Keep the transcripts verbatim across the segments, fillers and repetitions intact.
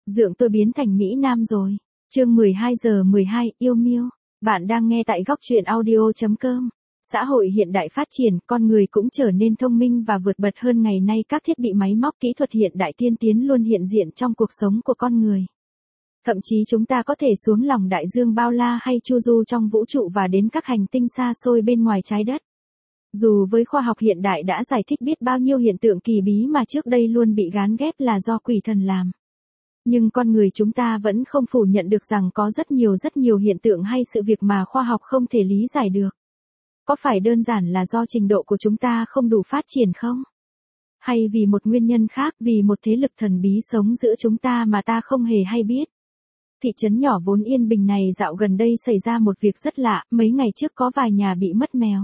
Dượng tôi biến thành Mỹ Nam rồi. Chương mười hai giờ mười hai, yêu Miêu. Bạn đang nghe tại góc truyện audio chấm com. Xã hội hiện đại phát triển, con người cũng trở nên thông minh và vượt bật hơn ngày nay. Các thiết bị máy móc kỹ thuật hiện đại tiên tiến luôn hiện diện trong cuộc sống của con người. Thậm chí chúng ta có thể xuống lòng đại dương bao la hay chu du trong vũ trụ và đến các hành tinh xa xôi bên ngoài trái đất. Dù với khoa học hiện đại đã giải thích biết bao nhiêu hiện tượng kỳ bí mà trước đây luôn bị gán ghép là do quỷ thần làm. Nhưng con người chúng ta vẫn không phủ nhận được rằng có rất nhiều rất nhiều hiện tượng hay sự việc mà khoa học không thể lý giải được. Có phải đơn giản là do trình độ của chúng ta không đủ phát triển không? Hay vì một nguyên nhân khác, vì một thế lực thần bí sống giữa chúng ta mà ta không hề hay biết? Thị trấn nhỏ vốn yên bình này dạo gần đây xảy ra một việc rất lạ, mấy ngày trước có vài nhà bị mất mèo.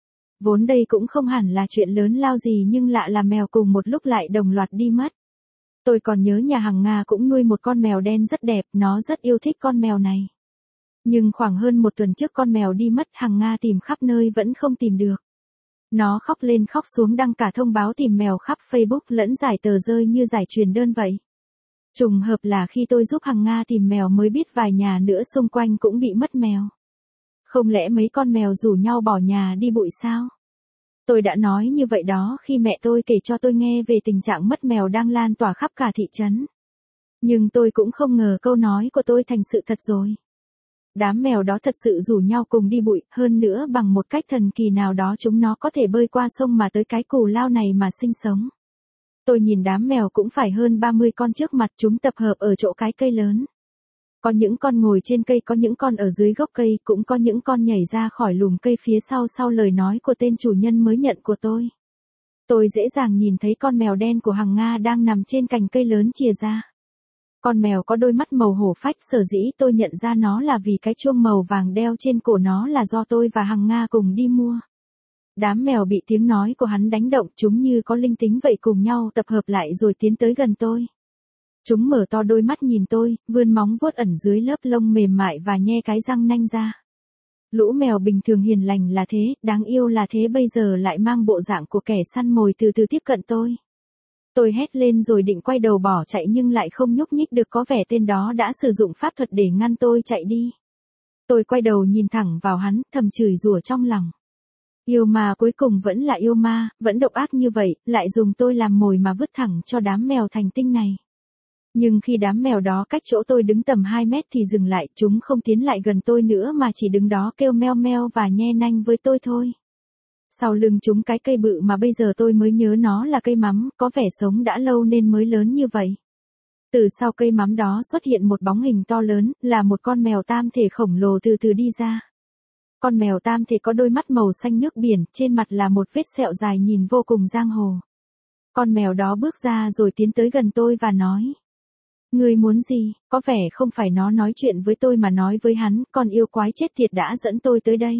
Vốn đây cũng không hẳn là chuyện lớn lao gì nhưng lạ là mèo cùng một lúc lại đồng loạt đi mất. Tôi còn nhớ nhà hàng Nga cũng nuôi một con mèo đen rất đẹp, nó rất yêu thích con mèo này. Nhưng khoảng hơn một tuần trước con mèo đi mất, hàng Nga tìm khắp nơi vẫn không tìm được. Nó khóc lên khóc xuống đăng cả thông báo tìm mèo khắp Facebook lẫn giải tờ rơi như giải truyền đơn vậy. Trùng hợp là khi tôi giúp hàng Nga tìm mèo mới biết vài nhà nữa xung quanh cũng bị mất mèo. Không lẽ mấy con mèo rủ nhau bỏ nhà đi bụi sao? Tôi đã nói như vậy đó khi mẹ tôi kể cho tôi nghe về tình trạng mất mèo đang lan tỏa khắp cả thị trấn. Nhưng tôi cũng không ngờ câu nói của tôi thành sự thật rồi. Đám mèo đó thật sự rủ nhau cùng đi bụi, hơn nữa bằng một cách thần kỳ nào đó chúng nó có thể bơi qua sông mà tới cái cù lao này mà sinh sống. Tôi nhìn đám mèo cũng phải hơn ba mươi con trước mặt, chúng tập hợp ở chỗ cái cây lớn. Có những con ngồi trên cây, có những con ở dưới gốc cây, cũng có những con nhảy ra khỏi lùm cây phía sau sau lời nói của tên chủ nhân mới nhận của tôi. Tôi dễ dàng nhìn thấy con mèo đen của hàng Nga đang nằm trên cành cây lớn chìa ra. Con mèo có đôi mắt màu hổ phách, sở dĩ tôi nhận ra nó là vì cái chuông màu vàng đeo trên cổ nó là do tôi và hàng Nga cùng đi mua. Đám mèo bị tiếng nói của hắn đánh động, chúng như có linh tính vậy cùng nhau tập hợp lại rồi tiến tới gần tôi. Chúng mở to đôi mắt nhìn tôi, vươn móng vuốt ẩn dưới lớp lông mềm mại và nhe cái răng nanh ra. Lũ mèo bình thường hiền lành là thế, đáng yêu là thế, bây giờ lại mang bộ dạng của kẻ săn mồi từ từ tiếp cận tôi. Tôi hét lên rồi định quay đầu bỏ chạy nhưng lại không nhúc nhích được, có vẻ tên đó đã sử dụng pháp thuật để ngăn tôi chạy đi. Tôi quay đầu nhìn thẳng vào hắn, thầm chửi rủa trong lòng. Yêu ma cuối cùng vẫn là yêu ma, vẫn độc ác như vậy, lại dùng tôi làm mồi mà vứt thẳng cho đám mèo thành tinh này. Nhưng khi đám mèo đó cách chỗ tôi đứng tầm hai mét thì dừng lại, chúng không tiến lại gần tôi nữa mà chỉ đứng đó kêu meo meo và nhe nanh với tôi thôi. Sau lưng chúng cái cây bự mà bây giờ tôi mới nhớ nó là cây mắm, có vẻ sống đã lâu nên mới lớn như vậy. Từ sau cây mắm đó xuất hiện một bóng hình to lớn, là một con mèo tam thể khổng lồ từ từ đi ra. Con mèo tam thể có đôi mắt màu xanh nước biển, trên mặt là một vết sẹo dài nhìn vô cùng giang hồ. Con mèo đó bước ra rồi tiến tới gần tôi và nói. Ngươi muốn gì? Có vẻ không phải nó nói chuyện với tôi mà nói với hắn, con yêu quái chết tiệt đã dẫn tôi tới đây.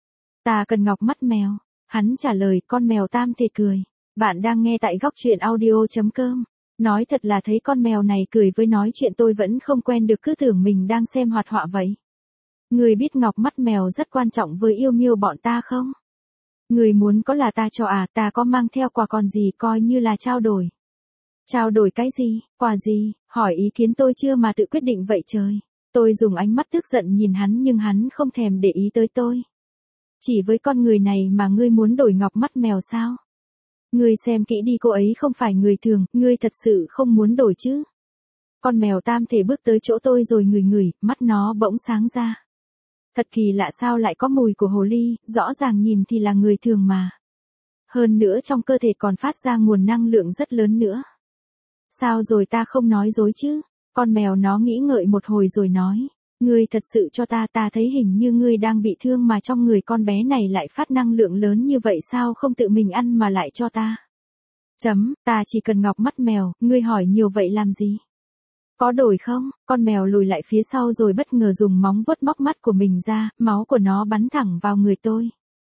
Ta cần ngọc mắt mèo. Hắn trả lời, con mèo tam thể cười. Bạn đang nghe tại góc truyện audio chấm com. Nói thật là thấy con mèo này cười với nói chuyện tôi vẫn không quen được, cứ tưởng mình đang xem hoạt họa vậy. Người biết ngọc mắt mèo rất quan trọng với yêu Miêu bọn ta không? Người muốn có là ta cho à, ta có mang theo quà còn gì, coi như là trao đổi. Trao đổi cái gì, quà gì, hỏi ý kiến tôi chưa mà tự quyết định vậy trời. Tôi dùng ánh mắt tức giận nhìn hắn nhưng hắn không thèm để ý tới tôi. Chỉ với con người này mà ngươi muốn đổi ngọc mắt mèo sao? Ngươi xem kỹ đi, cô ấy không phải người thường, ngươi thật sự không muốn đổi chứ? Con mèo tam thể bước tới chỗ tôi rồi ngửi ngửi, mắt nó bỗng sáng ra. Thật kỳ lạ, sao lại có mùi của hồ ly, rõ ràng nhìn thì là người thường mà. Hơn nữa trong cơ thể còn phát ra nguồn năng lượng rất lớn nữa. Sao rồi, ta không nói dối chứ? Con mèo nó nghĩ ngợi một hồi rồi nói. Ngươi thật sự cho ta, ta thấy hình như ngươi đang bị thương mà trong người con bé này lại phát năng lượng lớn như vậy, sao không tự mình ăn mà lại cho ta? Chấm, ta chỉ cần ngọc mắt mèo, ngươi hỏi nhiều vậy làm gì? Có đổi không? Con mèo lùi lại phía sau rồi bất ngờ dùng móng vuốt móc mắt của mình ra, máu của nó bắn thẳng vào người tôi.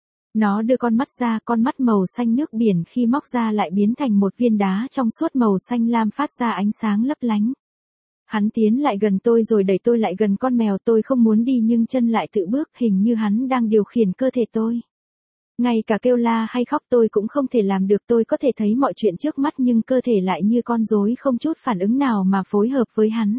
Nó đưa con mắt ra, con mắt màu xanh nước biển khi móc ra lại biến thành một viên đá trong suốt màu xanh lam phát ra ánh sáng lấp lánh. Hắn tiến lại gần tôi rồi đẩy tôi lại gần con mèo, tôi không muốn đi nhưng chân lại tự bước, hình như hắn đang điều khiển cơ thể tôi. Ngay cả kêu la hay khóc tôi cũng không thể làm được, tôi có thể thấy mọi chuyện trước mắt nhưng cơ thể lại như con rối không chút phản ứng nào mà phối hợp với hắn.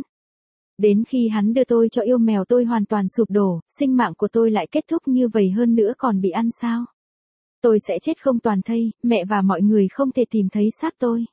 Đến khi hắn đưa tôi cho yêu mèo tôi hoàn toàn sụp đổ, sinh mạng của tôi lại kết thúc như vậy hơn nữa còn bị ăn sao? Tôi sẽ chết không toàn thây, mẹ và mọi người không thể tìm thấy xác tôi.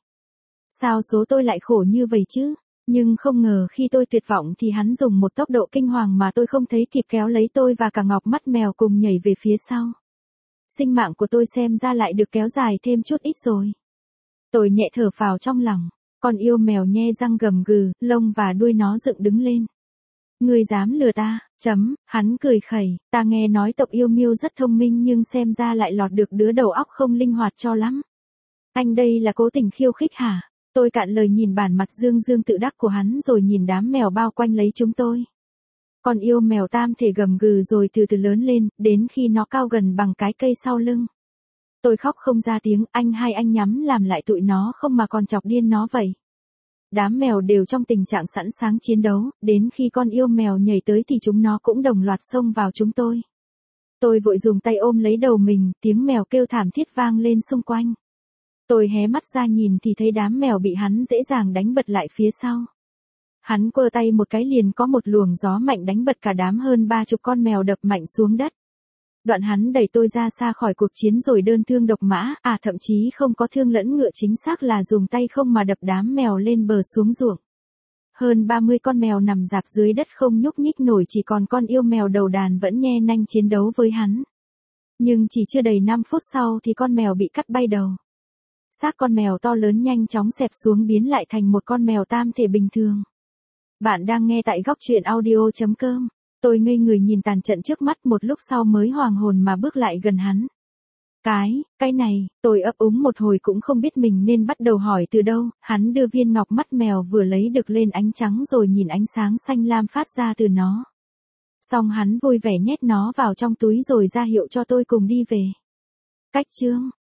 Sao số tôi lại khổ như vậy chứ? Nhưng không ngờ khi tôi tuyệt vọng thì hắn dùng một tốc độ kinh hoàng mà tôi không thấy kịp kéo lấy tôi và cả ngọc mắt mèo cùng nhảy về phía sau. Sinh mạng của tôi xem ra lại được kéo dài thêm chút ít rồi. Tôi nhẹ thở phào trong lòng. Con yêu mèo nhe răng gầm gừ, lông và đuôi nó dựng đứng lên. Ngươi dám lừa ta, chấm, hắn cười khẩy, ta nghe nói tộc yêu miêu rất thông minh nhưng xem ra lại lọt được đứa đầu óc không linh hoạt cho lắm. Anh đây là cố tình khiêu khích hả? Tôi cạn lời nhìn bản mặt dương dương tự đắc của hắn rồi nhìn đám mèo bao quanh lấy chúng tôi. Con yêu mèo tam thể gầm gừ rồi từ từ lớn lên, đến khi nó cao gần bằng cái cây sau lưng. Tôi khóc không ra tiếng, anh hai anh nhắm làm lại tụi nó không mà còn chọc điên nó vậy. Đám mèo đều trong tình trạng sẵn sàng chiến đấu, đến khi con yêu mèo nhảy tới thì chúng nó cũng đồng loạt xông vào chúng tôi. Tôi vội dùng tay ôm lấy đầu mình, tiếng mèo kêu thảm thiết vang lên xung quanh. Tôi hé mắt ra nhìn thì thấy đám mèo bị hắn dễ dàng đánh bật lại phía sau. Hắn quơ tay một cái liền có một luồng gió mạnh đánh bật cả đám hơn ba chục con mèo đập mạnh xuống đất. Đoạn hắn đẩy tôi ra xa khỏi cuộc chiến rồi đơn thương độc mã, à thậm chí không có thương lẫn ngựa, chính xác là dùng tay không mà đập đám mèo lên bờ xuống ruộng. Hơn ba mươi con mèo nằm rạp dưới đất không nhúc nhích nổi, chỉ còn con yêu mèo đầu đàn vẫn nhe nanh chiến đấu với hắn. Nhưng chỉ chưa đầy năm phút sau thì con mèo bị cắt bay đầu. Xác con mèo to lớn nhanh chóng xẹp xuống biến lại thành một con mèo tam thể bình thường. Bạn đang nghe tại góc truyện audio chấm com. Tôi ngây người nhìn tàn trận trước mắt, một lúc sau mới hoàng hồn mà bước lại gần hắn. Cái, cái này, tôi ấp úng một hồi cũng không biết mình nên bắt đầu hỏi từ đâu. Hắn đưa viên ngọc mắt mèo vừa lấy được lên ánh trắng rồi nhìn ánh sáng xanh lam phát ra từ nó. Xong hắn vui vẻ nhét nó vào trong túi rồi ra hiệu cho tôi cùng đi về. Cách chương